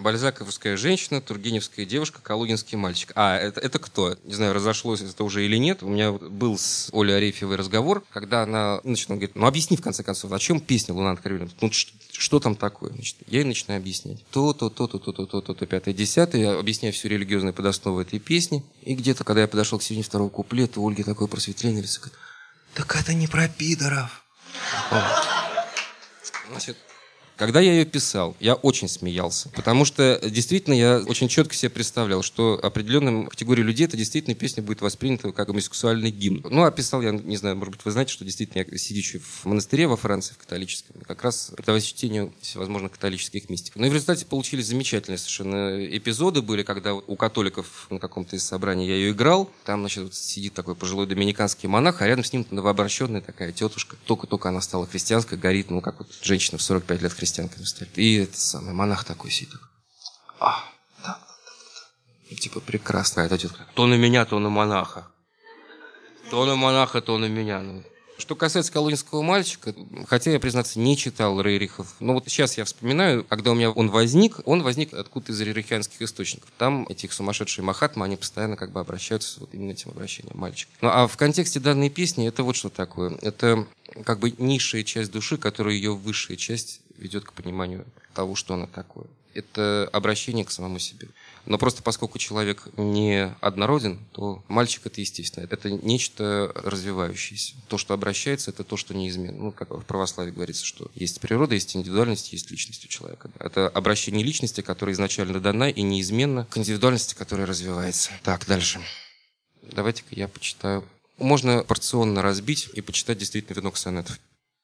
Бальзаковская женщина, тургеневская девушка, калугинский мальчик. Это кто? Не знаю, разошлось это уже или нет. У меня был с Олей Арефьевой разговор, когда она говорит, объясни в конце концов, о чем песня «Луна над Карелином». Что там такое? Значит, я ей начинаю объяснять. То, пятое, десятое. Я объясняю всю религиозную подоснову этой песни. И где-то, когда я подошел к середине второго куплета, у Ольги такое просветление лицо. Говорит, так это не про пидоров. Значит, когда я ее писал, я очень смеялся, потому что действительно я очень четко себе представлял, что определенным категории людей эта действительно песня будет воспринята как гомосексуальный гимн. А писал я, не знаю, может быть, вы знаете, что действительно я, сидячи в монастыре во Франции, в католическом, как раз предаваясь чтению всевозможных католических мистиков. И в результате получились замечательные совершенно эпизоды были, когда у католиков на каком-то из собраний я ее играл, там, сидит такой пожилой доминиканский монах, а рядом с ним новообращенная такая тетушка. Только-только она стала христианской, горит, как вот женщина в 45 лет христианками стоит. И этот самый монах такой сидит. Да. И прекрасно. А эта тетка, то на меня, то на монаха. То на монаха, то на меня. Что касается калугинского мальчика, хотя я, признаться, не читал Рерихов, но сейчас я вспоминаю, когда у меня он возник откуда-то из рерихианских источников. Там эти сумасшедшие махатмы, они постоянно обращаются именно этим обращением мальчик. А в контексте данной песни это вот что такое. Это низшая часть души, которая ее высшая часть ведет к пониманию того, что она такое. Это обращение к самому себе. Но просто поскольку человек не однороден, то мальчик это естественно. Это нечто развивающееся. То, что обращается, это то, что неизменно. Как в православии говорится, что есть природа, есть индивидуальность, есть личность у человека. Это обращение личности, которая изначально дана и неизменно, к индивидуальности, которая развивается. Так, дальше. Давайте-ка я почитаю. Можно порционно разбить и почитать действительно венок сонетов.